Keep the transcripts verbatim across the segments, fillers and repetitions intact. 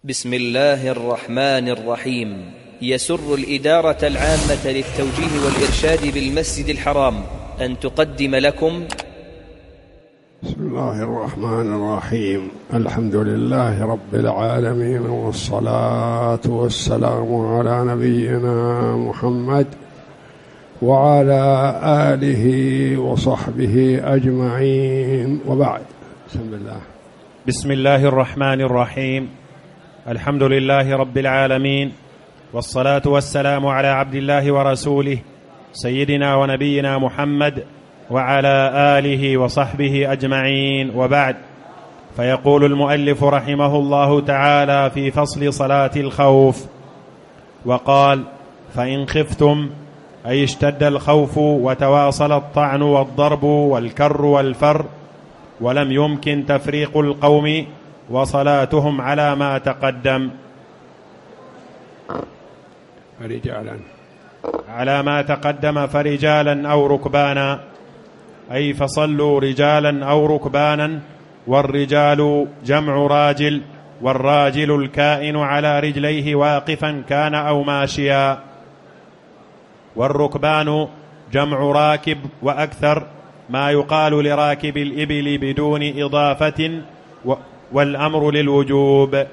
بسم الله الرحمن الرحيم. يسر الإدارة العامة للتوجيه والإرشاد بالمسجد الحرام أن تقدم لكم بسم الله الرحمن الرحيم. الحمد لله رب العالمين، والصلاة والسلام على نبينا محمد وعلى آله وصحبه أجمعين، وبعد. بسم الله بسم الله الرحمن الرحيم. الحمد لله رب العالمين، والصلاة والسلام على عبد الله ورسوله سيدنا ونبينا محمد وعلى آله وصحبه أجمعين، وبعد. فيقول المؤلف رحمه الله تعالى في فصل صلاة الخوف، وقال: فإن خفتم، أي اشتد الخوف وتواصل الطعن والضرب والكر والفر ولم يمكن تفريق القوم وصلاتهم على ما تقدم فرجالا على ما تقدم فرجالا أو ركبانا، أي فصلوا رجالا أو ركبانا، والرجال جمع راجل، والراجل الكائن على رجليه واقفا كان أو ماشيا، والركبان جمع راكب وأكثر، ما يقال لراكب الإبل بدون إضافة، والأمر للوجوب.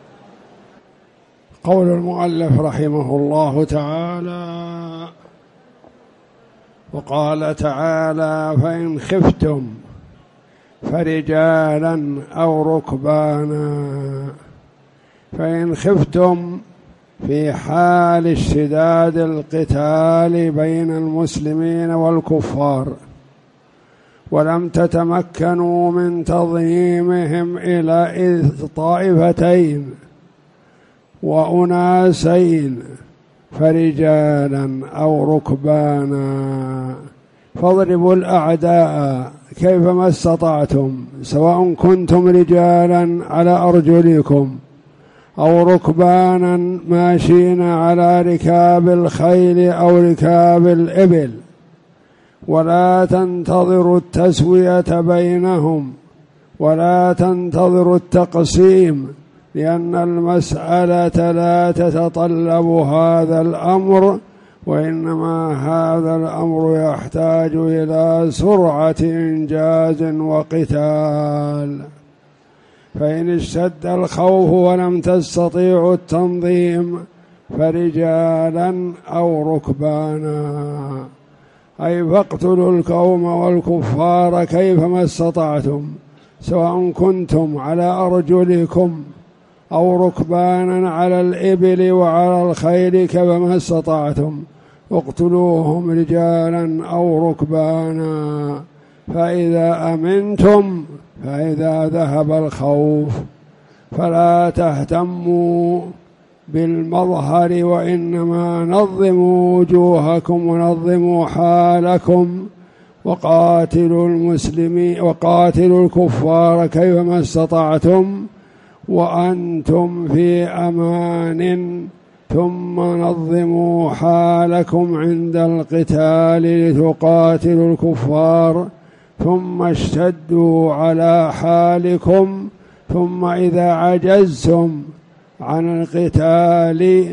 قول المؤلف رحمه الله تعالى: وقال تعالى: فإن خفتم فرجالا أو ركبانا. فإن خفتم في حال اشتداد القتال بين المسلمين والكفار ولم تتمكنوا من تضييمهم إلى طائفتين وأناسين، فرجالا أو ركبانا، فاضربوا الأعداء كيفما استطعتم، سواء كنتم رجالا على أرجلكم أو ركبانا ماشين على ركاب الخيل أو ركاب الإبل، ولا تنتظروا التسوية بينهم ولا تنتظروا التقسيم، لأن المسألة لا تتطلب هذا الأمر، وإنما هذا الأمر يحتاج إلى سرعة إنجاز وقتال. فإن اشتد الخوف ولم تستطيعوا التنظيم فرجالا أو ركبانا، أي فاقتلوا القوم والكفار كيفما استطعتم، سواء كنتم على أرجلكم أو ركبانا على الإبل وعلى الخيل كيفما استطعتم، اقتلوهم رجالا أو ركبانا. فإذا أمنتم، فإذا ذهب الخوف فلا تهتموا بالمظهر، وإنما نظموا وجوهكم ونظموا حالكم، وقاتلوا المسلمين وقاتلوا الكفار كيفما استطعتم وأنتم في أمان، ثم نظموا حالكم عند القتال لتقاتلوا الكفار، ثم اشتدوا على حالكم، ثم إذا عجزتم عن القتال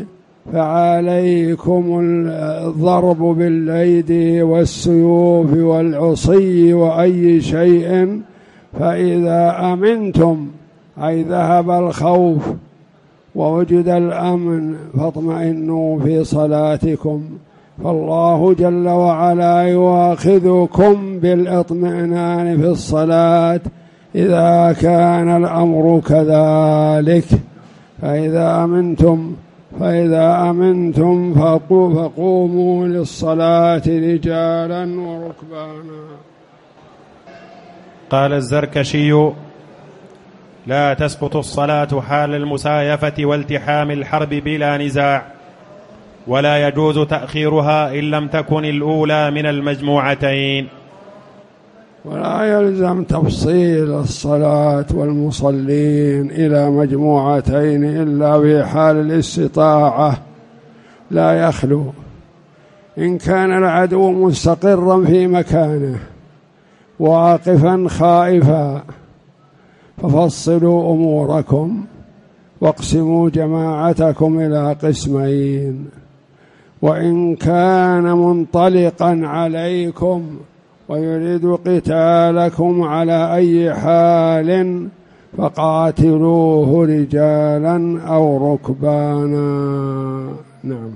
فعليكم الضرب بالأيدي والسيوف والعصي وأي شيء. فإذا أمنتم، أي ذهب الخوف ووجد الأمن، فاطمئنوا في صلاتكم، فالله جل وعلا يؤاخذكم بالإطمئنان في الصلاة إذا كان الأمر كذلك. فإذا أمنتم فإذا أمنتم فقوموا للصلاة رجالا وركبانا. قال الزركشي: لا تسقط الصلاة حال المسايفة والتحام الحرب بلا نزاع، ولا يجوز تأخيرها إن لم تكن الأولى من المجموعتين. ولا يلزم تفصيل الصلاة والمصلين إلى مجموعتين إلا في حال الاستطاعة، لا يخلو. إن كان العدو مستقرا في مكانه واقفا خائفا ففصلوا أموركم واقسموا جماعتكم إلى قسمين، وإن كان منطلقا عليكم ويريد قتالكم على أي حال فقاتلوه رجالا أو ركبانا. نعم.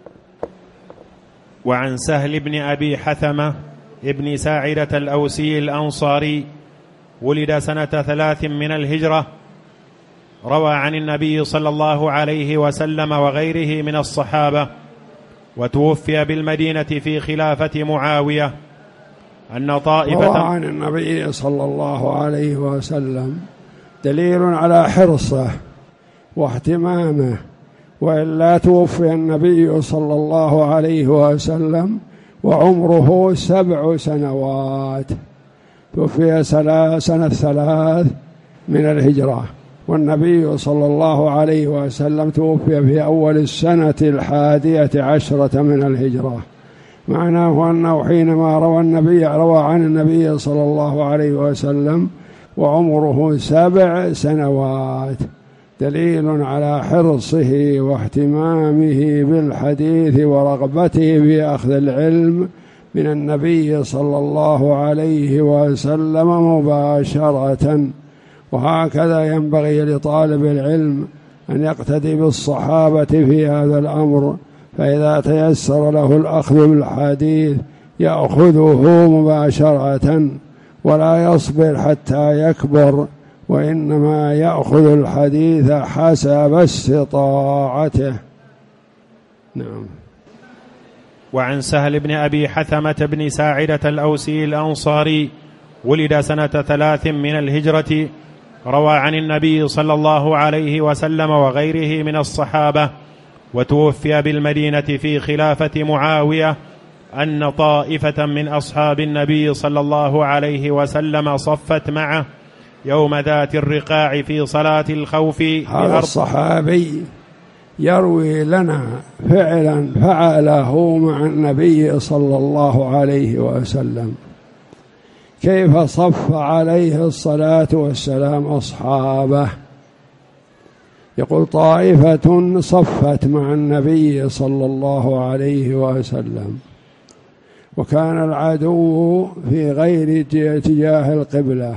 وعن سهل بن أبي حثمة ابن ساعدة الأوسي الأنصاري ولد سنة ثلاث من الهجرة، روى عن النبي صلى الله عليه وسلم وغيره من الصحابة، وتوفي بالمدينة في خلافة معاوية، أن طائفة روى عن النبي صلى الله عليه وسلم دليل على حرصه واهتمامه، وإلا توفي النبي صلى الله عليه وسلم وعمره سبع سنوات، توفي سنة ثلاث من الهجرة، والنبي صلى الله عليه وسلم توفي في أول السنة الحادية عشرة من الهجرة. معناه أنه حينما روى النبي روى عن النبي صلى الله عليه وسلم وعمره سبع سنوات، دليل على حرصه واهتمامه بالحديث ورغبته في أخذ العلم من النبي صلى الله عليه وسلم مباشرة. وهكذا ينبغي لطالب العلم أن يقتدي بالصحابة في هذا الأمر، فإذا تيسر له الأخذ بالحديث يأخذه مباشرة ولا يصبر حتى يكبر، وإنما يأخذ الحديث حسب استطاعته. نعم. وعن سهل بن أبي حثمة بن ساعدة الأوسي الأنصاري ولد سنة ثلاث من الهجرة، روى عن النبي صلى الله عليه وسلم وغيره من الصحابة، وتوفي بالمدينة في خلافة معاوية، أن طائفة من أصحاب النبي صلى الله عليه وسلم صفت معه يوم ذات الرقاع في صلاة الخوف. هذا الصحابي يروي لنا فعلا فعله مع النبي صلى الله عليه وسلم، كيف صف عليه الصلاة والسلام أصحابه. يقول طائفة صفت مع النبي صلى الله عليه وسلم، وكان العدو في غير اتجاه القبلة،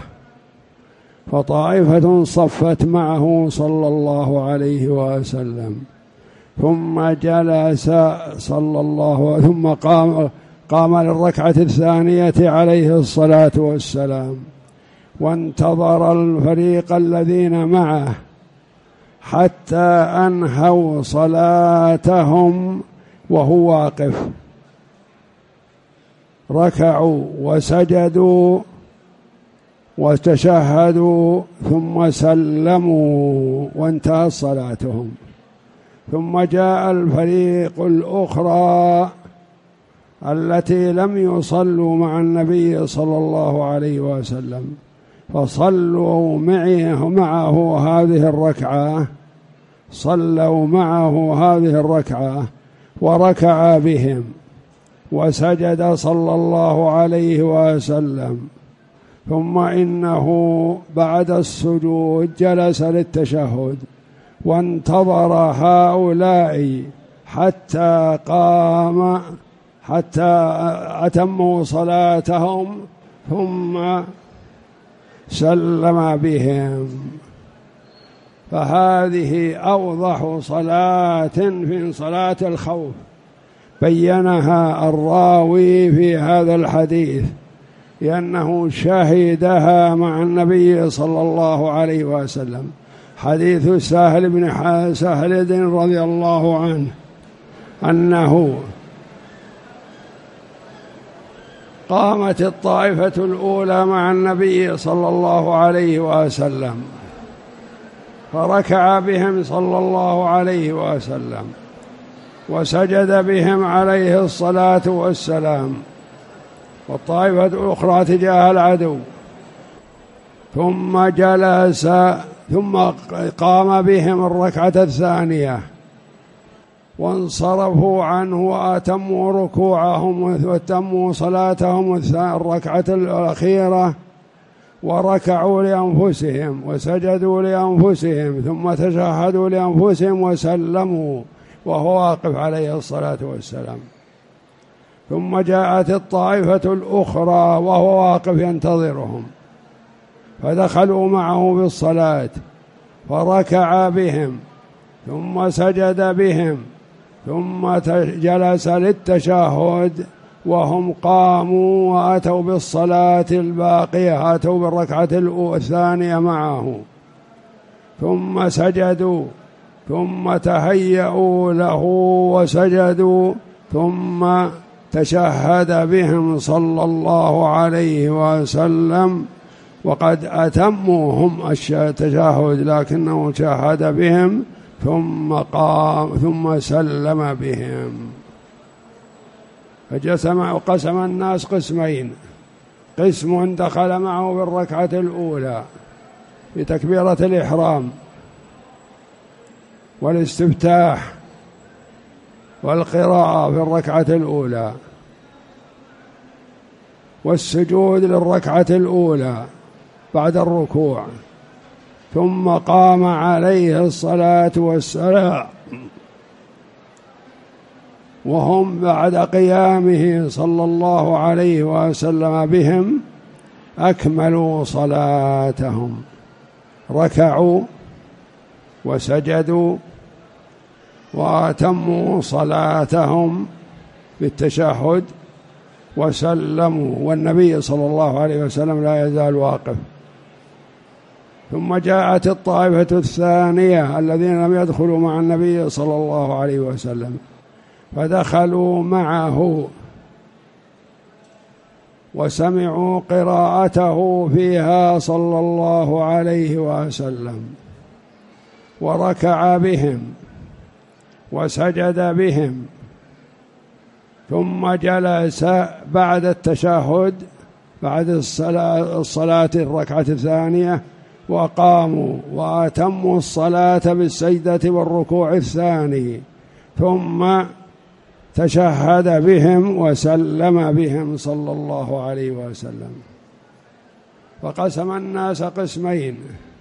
فطائفة صفت معه صلى الله عليه وسلم، ثم جلس صلى الله ثم قام قام للركعة الثانية عليه الصلاة والسلام، وانتظر الفريق الذين معه حتى أنهوا صلاتهم وهو واقف، ركعوا وسجدوا وتشهدوا ثم سلموا وانتهت صلاتهم، ثم جاء الفريق الأخرى التي لم يصلوا مع النبي صلى الله عليه وسلم، فصلوا معه, معه هذه الركعة صلوا معه هذه الركعة وركع بهم وسجد صلى الله عليه وسلم، ثم إنه بعد السجود جلس للتشهد وانتظر هؤلاء حتى قام حتى أتموا صلاتهم ثم سلم بهم. فهذه أوضح صلاة في صلاة الخوف بينها الراوي في هذا الحديث، لأنه شهدها مع النبي صلى الله عليه وسلم. حديث سهل بن سهل رضي الله عنه أنه قامت الطائفة الأولى مع النبي صلى الله عليه وسلم فركع بهم صلى الله عليه وسلم وسجد بهم عليه الصلاة والسلام، والطائفة الأخرى تجاه العدو، ثم جلس ثم قام بهم الركعة الثانية وانصرفوا عنه وأتموا ركوعهم وأتموا صلاتهم الركعة الأخيرة، وركعوا لأنفسهم وسجدوا لأنفسهم ثم تشهدوا لأنفسهم وسلموا وهو واقف عليه الصلاة والسلام. ثم جاءت الطائفة الأخرى وهو واقف ينتظرهم، فدخلوا معه بالصلاة فركع بهم ثم سجد بهم ثم جلس للتشهد وهم قاموا وأتوا بالصلاة الباقية، أتوا بالركعة الثانية معه، ثم سجدوا ثم تهيأوا له وسجدوا ثم تشهد بهم صلى الله عليه وسلم، وقد أتموا هم التشهد لكنه شهد بهم ثم قام ثم سلم بهم. فجسم وقسم الناس قسمين: قسم دخل معه بالركعة الأولى بتكبيرة الإحرام والاستفتاح والقراءة في الركعة الأولى والسجود للركعة الأولى بعد الركوع، ثم قام عليه الصلاة والسلام وهم بعد قيامه صلى الله عليه وسلم بهم أكملوا صلاتهم، ركعوا وسجدوا وأتموا صلاتهم بالتشهد وسلموا، والنبي صلى الله عليه وسلم لا يزال واقف. ثم جاءت الطائفة الثانية الذين لم يدخلوا مع النبي صلى الله عليه وسلم، فدخلوا معه وسمعوا قراءته فيها صلى الله عليه وسلم، وركع بهم وسجد بهم، ثم جلس بعد التشهد بعد الصلاة, الصلاة الركعة الثانية، وقاموا وأتموا الصلاة بالسجدة والركوع الثاني، ثم تشهد بهم وسلم بهم صلى الله عليه وسلم. فقسم الناس قسمين: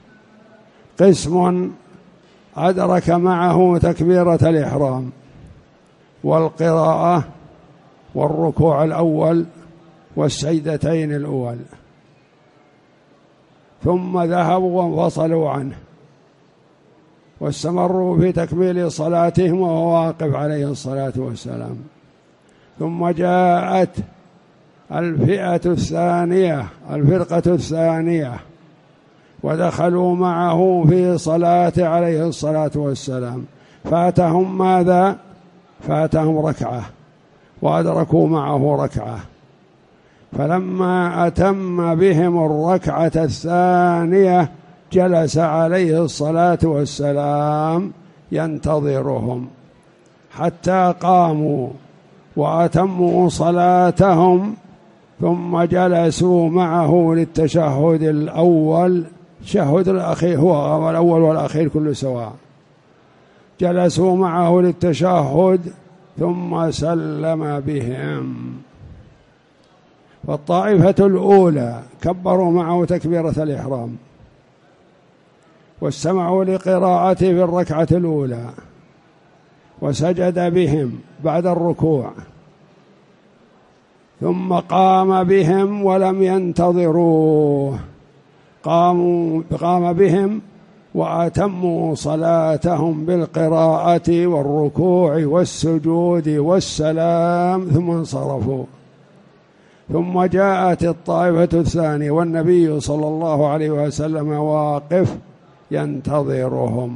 قسم أدرك معه تكبيرة الإحرام والقراءة والركوع الأول والسجدتين الأول، ثم ذهبوا وانفصلوا عنه واستمروا في تكميل صلاتهم وهو واقف عليه الصلاة والسلام. ثم جاءت الفئة الثانية الفرقة الثانية ودخلوا معه في صلاة عليه الصلاة والسلام، فاتهم ماذا؟ فاتهم ركعة وأدركوا معه ركعة، فلما أتم بهم الركعة الثانية جلس عليه الصلاة والسلام ينتظرهم حتى قاموا وأتموا صلاتهم، ثم جلسوا معه للتشهد الأول. التشهد الأخير هو الأول والأخير كل سواء، جلسوا معه للتشهد ثم سلم بهم. فالطائفة الأولى كبروا معه تكبيرة الإحرام واستمعوا لقراءته في الركعة الأولى وسجد بهم بعد الركوع، ثم قام بهم ولم ينتظروه، قاموا قام بهم وأتموا صلاتهم بالقراءة والركوع والسجود والسلام ثم انصرفوا. ثم جاءت الطائفة الثانية والنبي صلى الله عليه وسلم واقف ينتظرهم،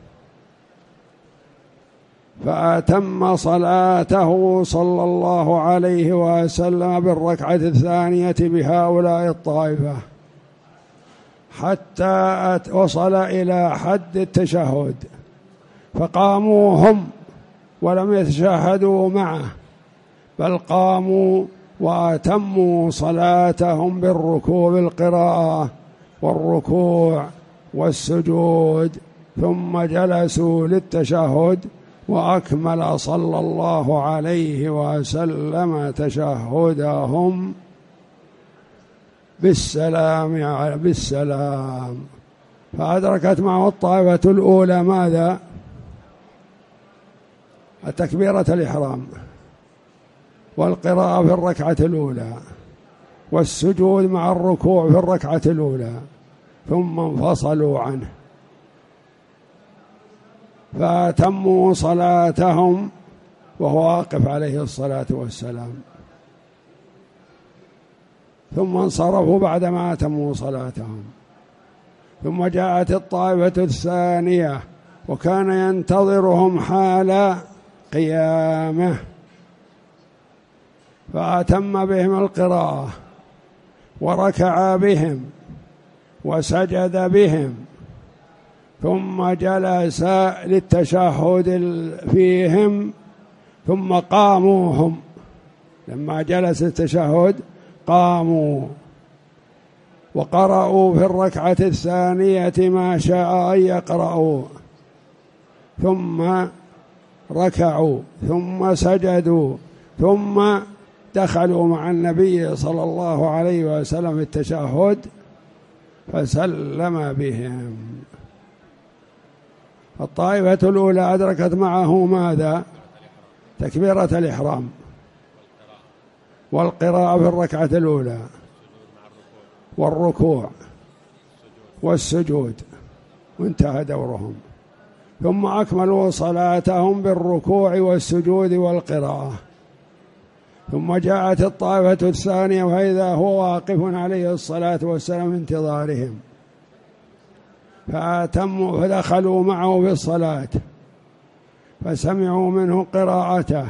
فأتم صلاته صلى الله عليه وسلم بالركعة الثانية بهؤلاء الطائفة حتى وصل إلى حد التشهد، فقاموا هم ولم يتشهدوا معه، بل قاموا وأتموا صلاتهم بالركوع بالقراءة والركوع والسجود، ثم جلسوا للتشهد وأكمل صلى الله عليه وسلم تشهدهم بالسلام بالسلام. فأدركت معه الطائفة الأولى ماذا؟ التكبيرة الإحرام والقراءة في الركعة الأولى والسجود مع الركوع في الركعة الأولى، ثم انفصلوا عنه فأتموا صلاتهم وهو واقف عليه الصلاة والسلام، ثم انصرفوا بعدما أتموا صلاتهم. ثم جاءت الطائفة الثانية وكان ينتظرهم حال قيامه، فأتم بهم القراءة وركع بهم وسجد بهم، ثم جلس للتشهد فيهم، ثم قاموا هم. لما جلس التشهد قاموا وقرأوا في الركعة الثانية ما شاء أن يقرأوا، ثم ركعوا ثم سجدوا، ثم دخلوا مع النبي صلى الله عليه وسلم في التشهد فسلم بهم. الطائفة الأولى أدركت معه ماذا؟ تكبيرة الإحرام والقراءة في الركعة الأولى والركوع والسجود، وانتهى دورهم. ثم أكملوا صلاتهم بالركوع والسجود والقراءة. ثم جاءت الطائفة الثانية وإذا هو واقف عليه الصلاة والسلام انتظارهم، فأتموا فدخلوا معه في الصلاة فسمعوا منه قراءته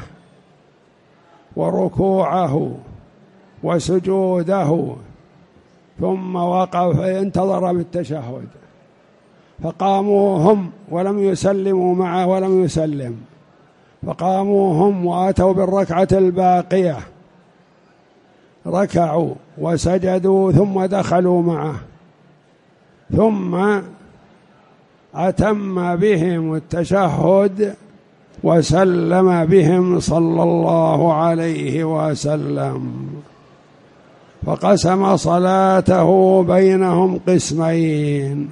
وركوعه وسجوده، ثم وقف انتظر بالتشهد، فقاموا هم ولم يسلموا معه ولم يسلم، فقاموا هم وأتوا بالركعة الباقية، ركعوا وسجدوا ثم دخلوا معه، ثم أتم بهم التشهد وسلم بهم صلى الله عليه وسلم، فقسم صلاته بينهم قسمين.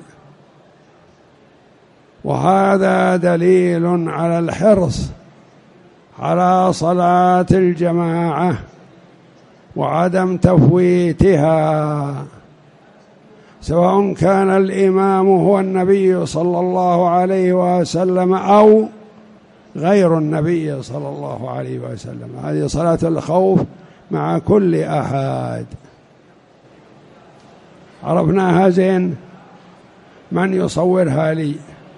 وهذا دليل على الحرص على صلاة الجماعة وعدم تفويتها، سواء كان الإمام هو النبي صلى الله عليه وسلم أو غير النبي صلى الله عليه وسلم. هذه صلاة الخوف مع كل أحد. عرفناها زين؟ من يصورها لي؟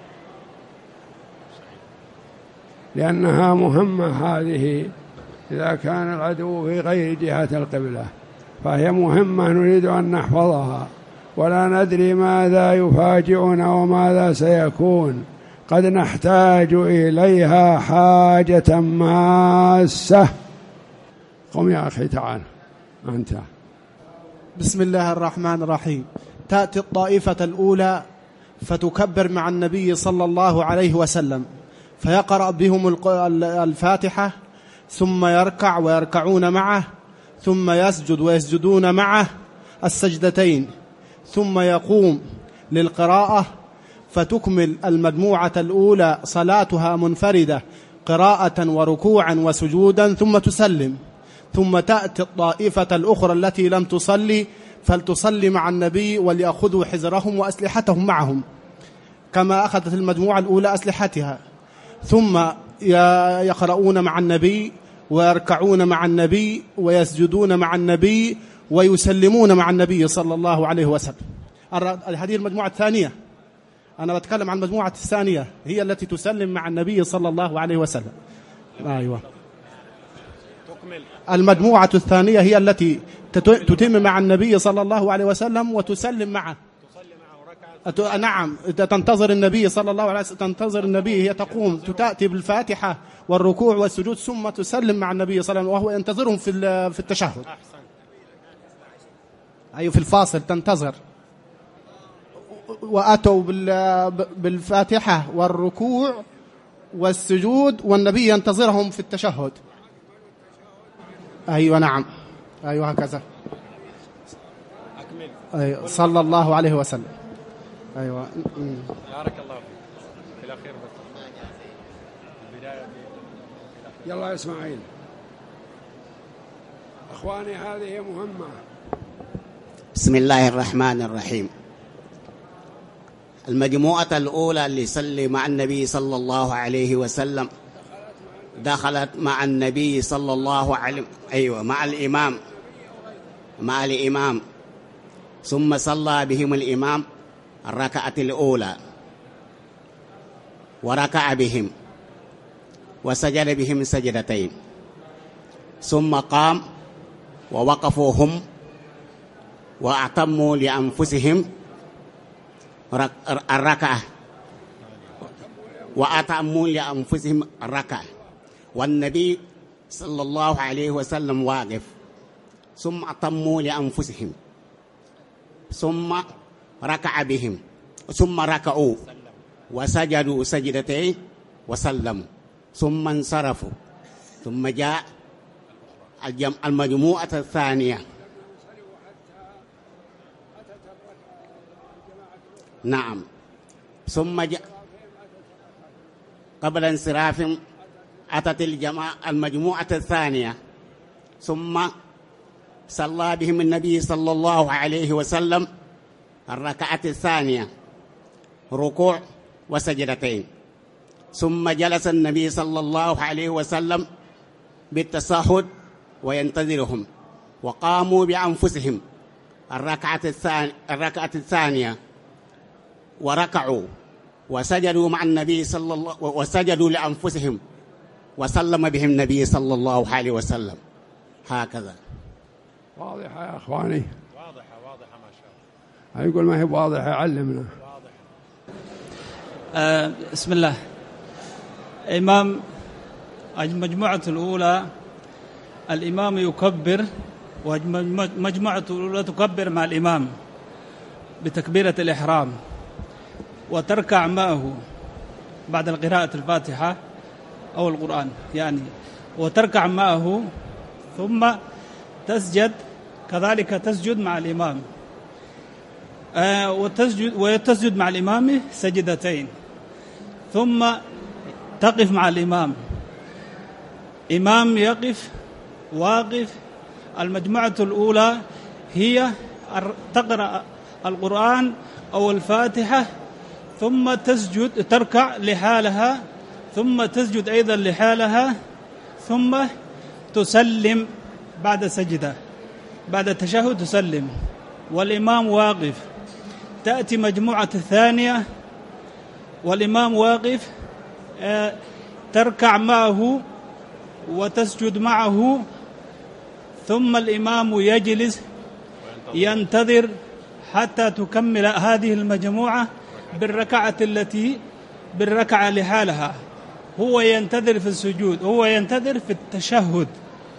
لأنها مهمة هذه إذا كان العدو في غير جهة القبلة، فهي مهمة نريد أن نحفظها، ولا ندري ماذا يفاجئنا وماذا سيكون، قد نحتاج إليها حاجة ماسة. قم يا أخي تعال أنت. بسم الله الرحمن الرحيم. تأتي الطائفة الأولى فتكبر مع النبي صلى الله عليه وسلم، فيقرأ بهم الفاتحة، ثم يركع ويركعون معه، ثم يسجد ويسجدون معه السجدتين، ثم يقوم للقراءة، فتكمل المجموعة الأولى صلاتها منفردة قراءة وركوعا وسجودا، ثم تسلم. ثم تأتي الطائفة الأخرى التي لم تصلي فلتصلي مع النبي وليأخذوا حذرهم وأسلحتهم معهم كما أخذت المجموعة الأولى أسلحتها، ثم يقرؤون مع النبي ويركعون مع النبي ويسجدون مع النبي ويسلمون مع النبي صلى الله عليه وسلم. هذه المجموعة الثانية، أنا بتكلم عن المجموعة الثانية، هي التي تسلم مع النبي صلى الله عليه وسلم. أيوة. المجموعة الثانية هي التي تتم مع النبي صلى الله عليه وسلم وتسلم معه. نعم، تنتظر النبي صلى الله عليه وسلم، تنتظر النبي، هي تقوم تأتي بالفاتحة والركوع والسجود ثم تسلم مع النبي صلى الله عليه وسلم وهو ينتظرهم في في التشهد. أي في الفاصل تنتظر. وأتوا بالفاتحة والركوع والسجود والنبي ينتظرهم في التشهد. أيوة نعم، أيوة هكذا. أي صلى الله عليه وسلم. أيوة. بارك الله فيك. في الأخير بس البداية. يلا إسماعيل. أخواني هذه مهمة. بسم الله الرحمن الرحيم. المجموعة الأولى اللي صلي مع النبي صلى الله عليه وسلم دخلت مع النبي صلى الله عليه أيوة مع الإمام مع الإمام ثم صلى بهم الإمام الركعة الأولى وركع بهم وسجد بهم سجدتين ثم قام ووقفوا هم وأتموا لأنفسهم الركعة وأتموا لأنفسهم الركعة والنبي صلى الله عليه وسلم واقف ثم أتموا لأنفسهم ثم ركع بهم ثم ركعوا وسجدوا سجدتين وسلموا ثم انصرفوا ثم جاء المجموعة الثانية. نعم. ثم جاء قبل انصرافهم أتت الجماعة المجموعة الثانية ثم صلى بهم النبي صلى الله عليه وسلم الركعة الثانية ركوع وسجدتين ثم جلس النبي صلى الله عليه وسلم بالتشهد وينتظرهم وقاموا بأنفسهم الركعة الثانية الركعة الثانية وركعوا وسجدوا مع النبي صلى الله وسجدوا لأنفسهم وسلم بهم النبي صلى الله عليه وسلم. هكذا. واضحة يا أخواني؟ واضحة واضحة ما شاء الله. يقول ما هي واضحة علمنا. واضحة. آه بسم الله. إمام المجموعة الأولى الإمام يكبر ومجموعة الأولى تكبر مع الإمام بتكبيرة الإحرام وتركع معه بعد قراءة الفاتحة أو القرآن يعني وتركع معه ثم تسجد كذلك تسجد مع الإمام آه وتسجد وتسجد مع الإمام سجدتين ثم تقف مع الإمام إمام يقف واقف. المجموعة الأولى هي تقرأ القرآن أو الفاتحة ثم تسجد تركع لحالها ثم تسجد أيضا لحالها ثم تسلم بعد سجدة بعد التشهد تسلم والإمام واقف. تأتي مجموعة الثانية والإمام واقف تركع معه وتسجد معه ثم الإمام يجلس ينتظر حتى تكمل هذه المجموعة بالركعة التي بالركعة لحالها. هو ينتظر في السجود هو ينتظر في التشهد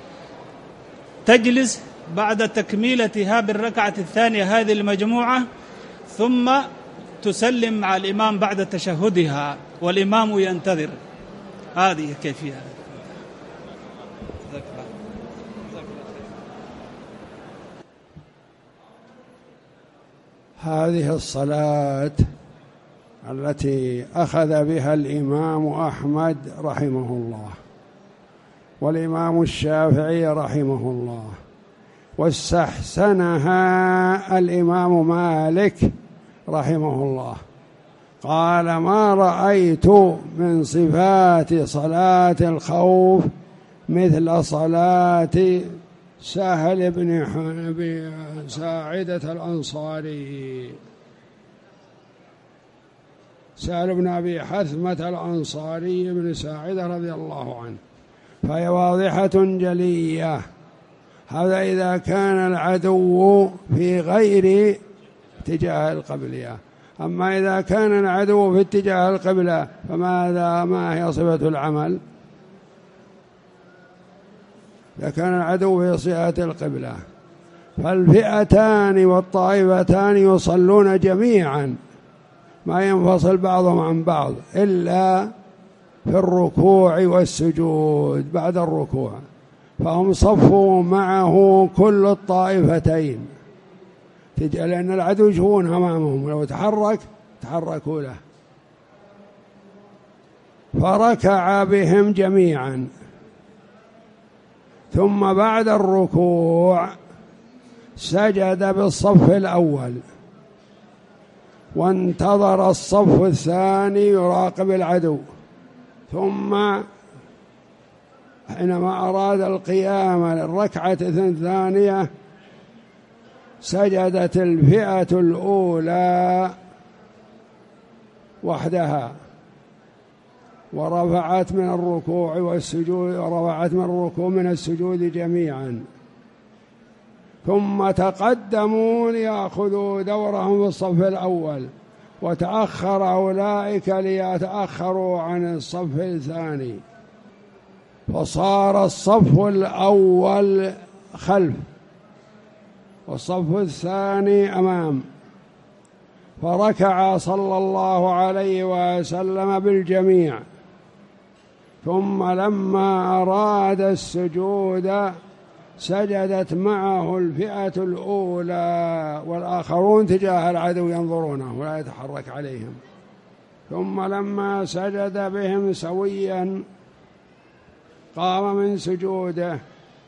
تجلس بعد تكميلتها بالركعة الثانية هذه المجموعة ثم تسلم مع الإمام بعد تشهدها والإمام ينتظر. هذه كيفية. هذه الصلاة التي أخذ بها الإمام أحمد رحمه الله والإمام الشافعي رحمه الله واستحسنها الإمام مالك رحمه الله قال ما رأيت من صفات صلاة الخوف مثل صلاة سهل بن ساعدة الأنصاري سهل بن أبي حثمة الأنصاري بن ساعدة رضي الله عنه فهي واضحة جلية. هذا إذا كان العدو في غير اتجاه القبلة. أما إذا كان العدو في اتجاه القبلة فماذا ما هي صفة العمل؟ إذا كان العدو في صفة القبلة فالفئتان والطائفتان يصلون جميعا ما ينفصل بعضهم عن بعض إلا في الركوع والسجود. بعد الركوع فهم صفوا معه كل الطائفتين لأن العدو يشوفون أمامهم، لو تحرك تحركوا له. فركع بهم جميعا، ثم بعد الركوع سجد بالصف الأول، وانتظر الصف الثاني يراقب العدو. ثم حينما أراد القيام للركعة الثانية سجدت الفئة الأولى وحدها، ورفعت من الركوع والسجود ورفعت من الركوع من السجود جميعا، ثم تقدموا ليأخذوا دورهم في الصف الأول، وتأخر أولئك ليتأخروا عن الصف الثاني، فصار الصف الأول خلف والصف الثاني أمام. فركع صلى الله عليه وسلم بالجميع، ثم لما أراد السجود سجدت معه الفئة الأولى، والآخرون تجاه العدو ينظرونه ولا يتحرك عليهم. ثم لما سجد بهم سويا قام من سجوده،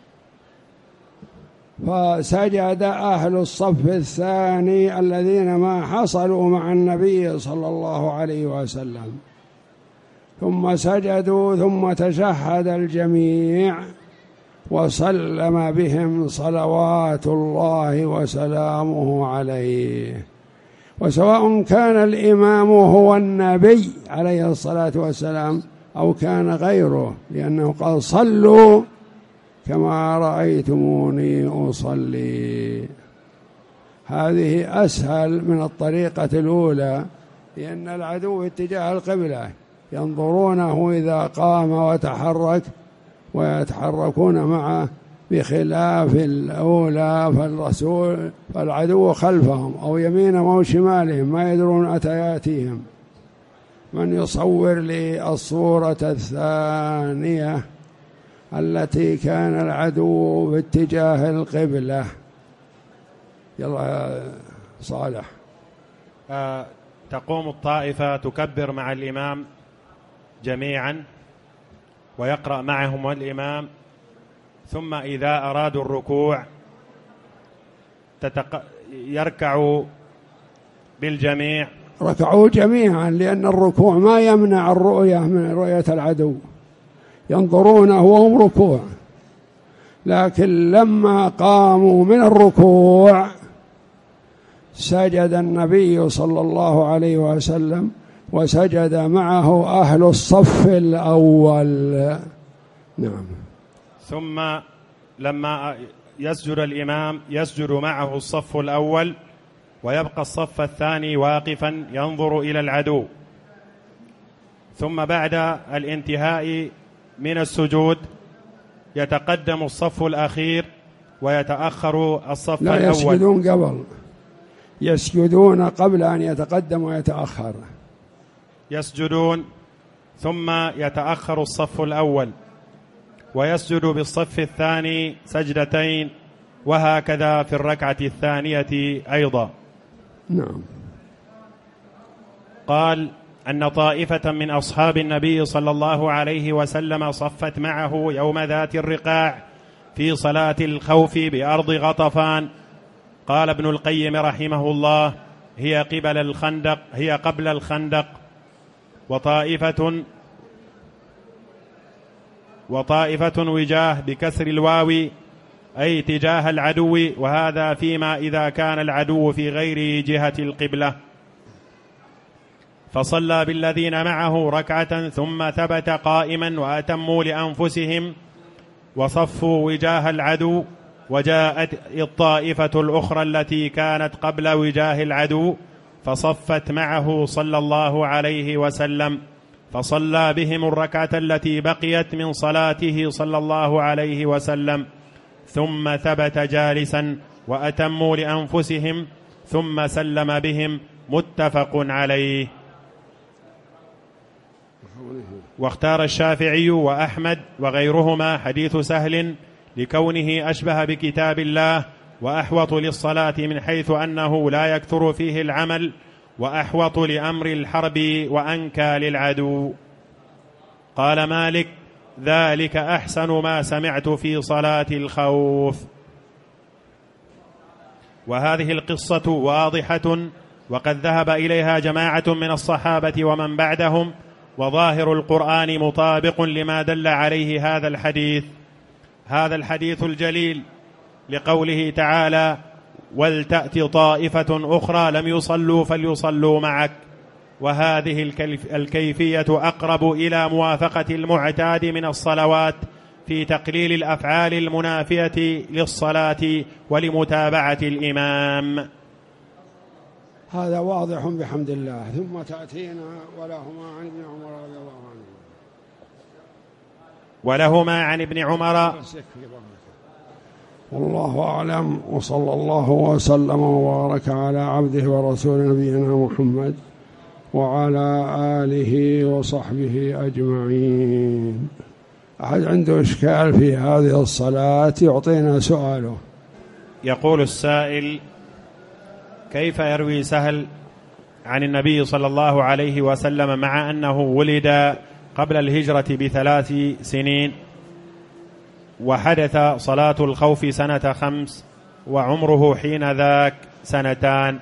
فسجد أهل الصف الثاني الذين ما حصلوا مع النبي صلى الله عليه وسلم، ثم سجدوا، ثم تشهد الجميع وسلم بهم صلوات الله وسلامه عليه. وسواء كان الإمام هو النبي عليه الصلاة والسلام أو كان غيره، لأنه قال صلوا كما رأيتموني أصلي. هذه أسهل من الطريقة الأولى، لأن العدو اتجاه القبلة ينظرونه إذا قام وتحرك ويتحركون معه، بخلاف الأولى فالرسول فالعدو خلفهم أو يمينهم أو شمالهم ما يدرون أتى يأتيهم. من يصور لي الصورة الثانية التي كان العدو باتجاه القبلة؟ يلا صالح. آه تقوم الطائفة تكبر مع الإمام جميعا ويقرأ معهم الإمام، ثم إذا أرادوا الركوع تتق... يركعوا بالجميع. ركعوا جميعا، لأن الركوع ما يمنع الرؤية من رؤية العدو، ينظرونه وهم ركوع. لكن لما قاموا من الركوع سجد النبي صلى الله عليه وسلم، وسجد معه أهل الصف الأول. نعم. ثم لما يسجد الإمام يسجد معه الصف الأول، ويبقى الصف الثاني واقفا ينظر إلى العدو. ثم بعد الانتهاء من السجود يتقدم الصف الأخير ويتأخر الصف لا الأول. لا يسجدون قبل، يسجدون قبل أن يتقدم ويتأخر. يسجدون ثم يتأخر الصف الأول ويسجد بالصف الثاني سجدتين، وهكذا في الركعة الثانية أيضا. نعم. قال أن طائفة من أصحاب النبي صلى الله عليه وسلم صفت معه يوم ذات الرقاع في صلاة الخوف بأرض غطفان. قال ابن القيم رحمه الله: هي قبل الخندق هي قبل الخندق وطائفة وطائفة وجاه بكسر الواو أي تجاه العدو، وهذا فيما إذا كان العدو في غير جهة القبلة. فصلى بالذين معه ركعة ثم ثبت قائما وأتموا لأنفسهم وصفوا وجاه العدو. وجاءت الطائفة الأخرى التي كانت قبل وجاه العدو فصفت معه صلى الله عليه وسلم، فصلى بهم الركعة التي بقيت من صلاته صلى الله عليه وسلم، ثم ثبت جالسا وأتموا لأنفسهم ثم سلم بهم، متفق عليه. واختار الشافعي وأحمد وغيرهما حديث سهل لكونه أشبه بكتاب الله وأحوط للصلاة من حيث أنه لا يكثر فيه العمل، وأحوط لأمر الحرب وأنكى للعدو. قال مالك: ذلك أحسن ما سمعت في صلاة الخوف. وهذه القصة واضحة، وقد ذهب إليها جماعة من الصحابة ومن بعدهم، وظاهر القرآن مطابق لما دل عليه هذا الحديث هذا الحديث الجليل، لقوله تعالى: ولتأت طائفة أخرى لم يصلوا فليصلوا معك. وهذه الكيفية أقرب إلى موافقة المعتاد من الصلوات في تقليل الأفعال المنافية للصلاة ولمتابعة الإمام. هذا واضح بحمد الله. ثم تأتينا ولهما عن ابن عمر رضي الله عنه ولهما عن ابن عمر. والله أعلم، وصلى الله وسلم وبارك على عبده ورسول نبينا محمد وعلى آله وصحبه أجمعين. أحد عنده إشكال في هذه الصلاة يعطينا سؤاله. يقول السائل: كيف يروي سهل عن النبي صلى الله عليه وسلم مع أنه ولد قبل الهجرة بثلاث سنين، وحدث صلاة الخوف سنة خمس، وعمره حين ذاك سنتان؟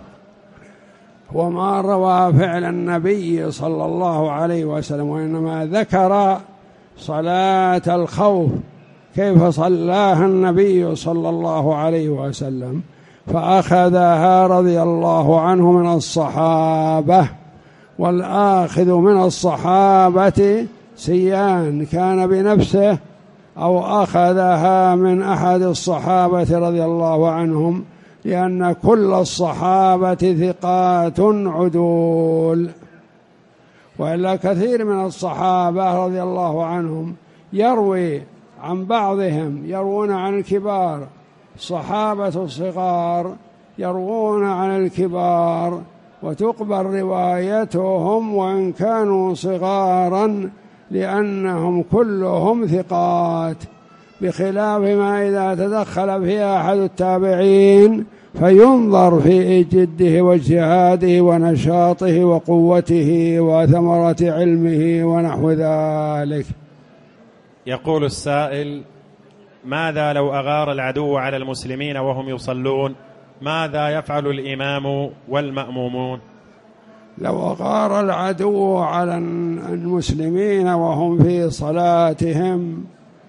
وما روى فعل النبي صلى الله عليه وسلم، وإنما ذكر صلاة الخوف كيف صلاها النبي صلى الله عليه وسلم، فأخذها رضي الله عنه من الصحابة. والآخذ من الصحابة سيان كان بنفسه أو أخذها من أحد الصحابة رضي الله عنهم، لأن كل الصحابة ثقات عدول. وإلا كثير من الصحابة رضي الله عنهم يروي عن بعضهم، يروون عن الكبار، صحابة الصغار يروون عن الكبار، وتقبل روايتهم وإن كانوا صغارا لأنهم كلهم ثقات، بخلاف ما إذا تدخل فيها أحد التابعين فينظر في جده واجتهاده ونشاطه وقوته وثمرة علمه ونحو ذلك. يقول السائل: ماذا لو أغار العدو على المسلمين وهم يصلون؟ ماذا يفعل الإمام والمأمومون؟ لو أغار العدو على المسلمين وهم في صلاتهم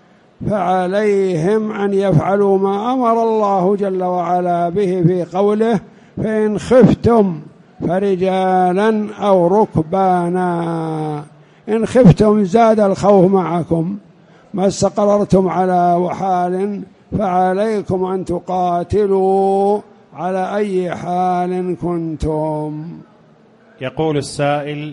فعليهم أن يفعلوا ما أمر الله جل وعلا به في قوله: فإن خفتم فرجالا أو ركبانا. إن خفتم زاد الخوف معكم، ما استقررتم على حال فعليكم أن تقاتلوا على أي حال كنتم. يقول السائل: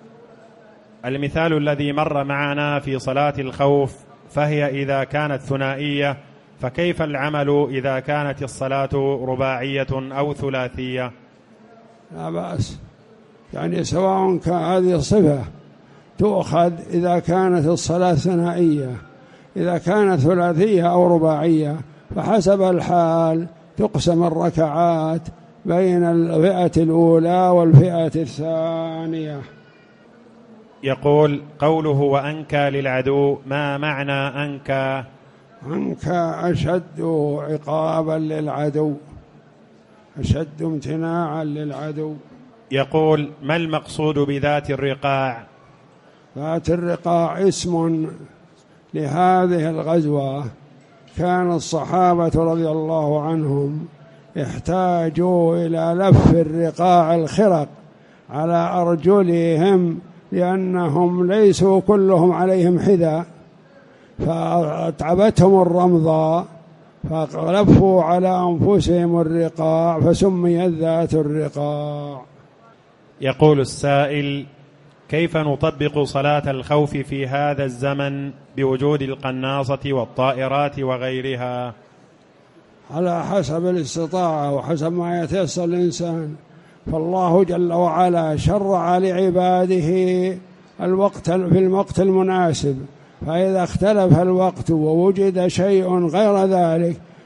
المثال الذي مر معنا في صلاة الخوف فهي إذا كانت ثنائية، فكيف العمل إذا كانت الصلاة رباعية أو ثلاثية؟ لا بأس، يعني سواء كان هذه الصفة تؤخذ إذا كانت الصلاة ثنائية، إذا كانت ثلاثية أو رباعية فحسب الحال تقسم الركعات بين الفئة الأولى والفئة الثانية. يقول: قوله وأنكى للعدو، ما معنى أنكى؟ أنكى أشد عقابا للعدو، أشد امتناعا للعدو. يقول: ما المقصود بذات الرقاع؟ ذات الرقاع اسم لهذه الغزوة. كان الصحابة رضي الله عنهم احتاجوا إلى لف الرقاع الخرق على أرجلهم، لأنهم ليسوا كلهم عليهم حذاء، فأتعبتهم الرمضة فلفوا على أنفسهم الرقاع فسميت ذات الرقاع. يقول السائل: كيف نطبق صلاة الخوف في هذا الزمن بوجود القناصة والطائرات وغيرها؟ على حسب الاستطاعة وحسب ما يتيسر الإنسان. فالله جل وعلا شرع لعباده الوقت في الوقت المناسب، فإذا اختلف الوقت ووجد شيء غير ذلك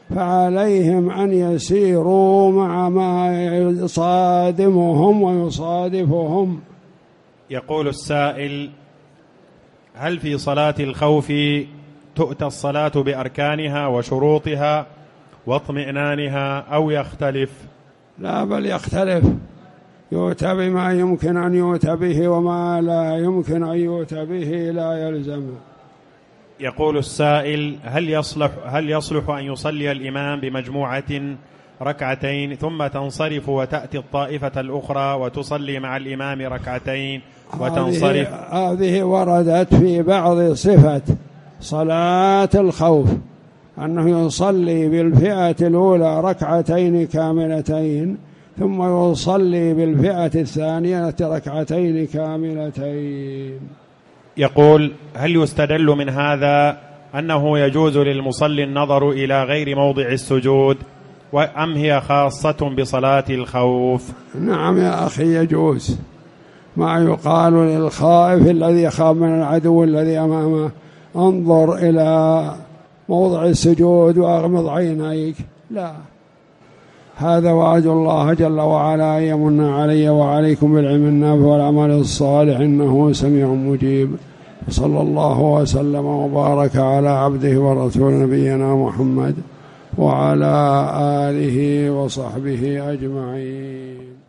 فعليهم أن يسيروا مع ما يصادمهم ويصادفهم. يقول السائل: هل في صلاة الخوف تؤتى الصلاة بأركانها وشروطها واطمئنانها أو يختلف؟ لا، بل يختلف، يؤتى بما يمكن أن يؤتى به، وما لا يمكن أن يؤتى به لا يلزم. يقول السائل: هل يصلح هل يصلح أن يصلي الإمام بمجموعة ركعتين ثم تنصرف وتأتي الطائفة الأخرى وتصلي مع الإمام ركعتين وتنصرف؟ هذه وردت في بعض صفة صلاة الخوف أنه يصلي بالفئة الأولى ركعتين كاملتين ثم يصلي بالفئة الثانية ركعتين كاملتين. يقول: هل يستدل من هذا أنه يجوز للمصلي النظر إلى غير موضع السجود، أم هي خاصة بصلاة الخوف؟ نعم يا أخي، يجوز. ما يقال للخائف الذي يخاف من العدو الذي أمامه: انظر إلى موضع السجود وأغمض عينيك، لا، هذا وعد الله جل وعلا أن يمن علي وعليكم بالعلم النافع والعمل الصالح إنه سميع مجيب. صلى الله وسلم وبارك على عبده ورسول نبينا محمد وعلى آله وصحبه أجمعين.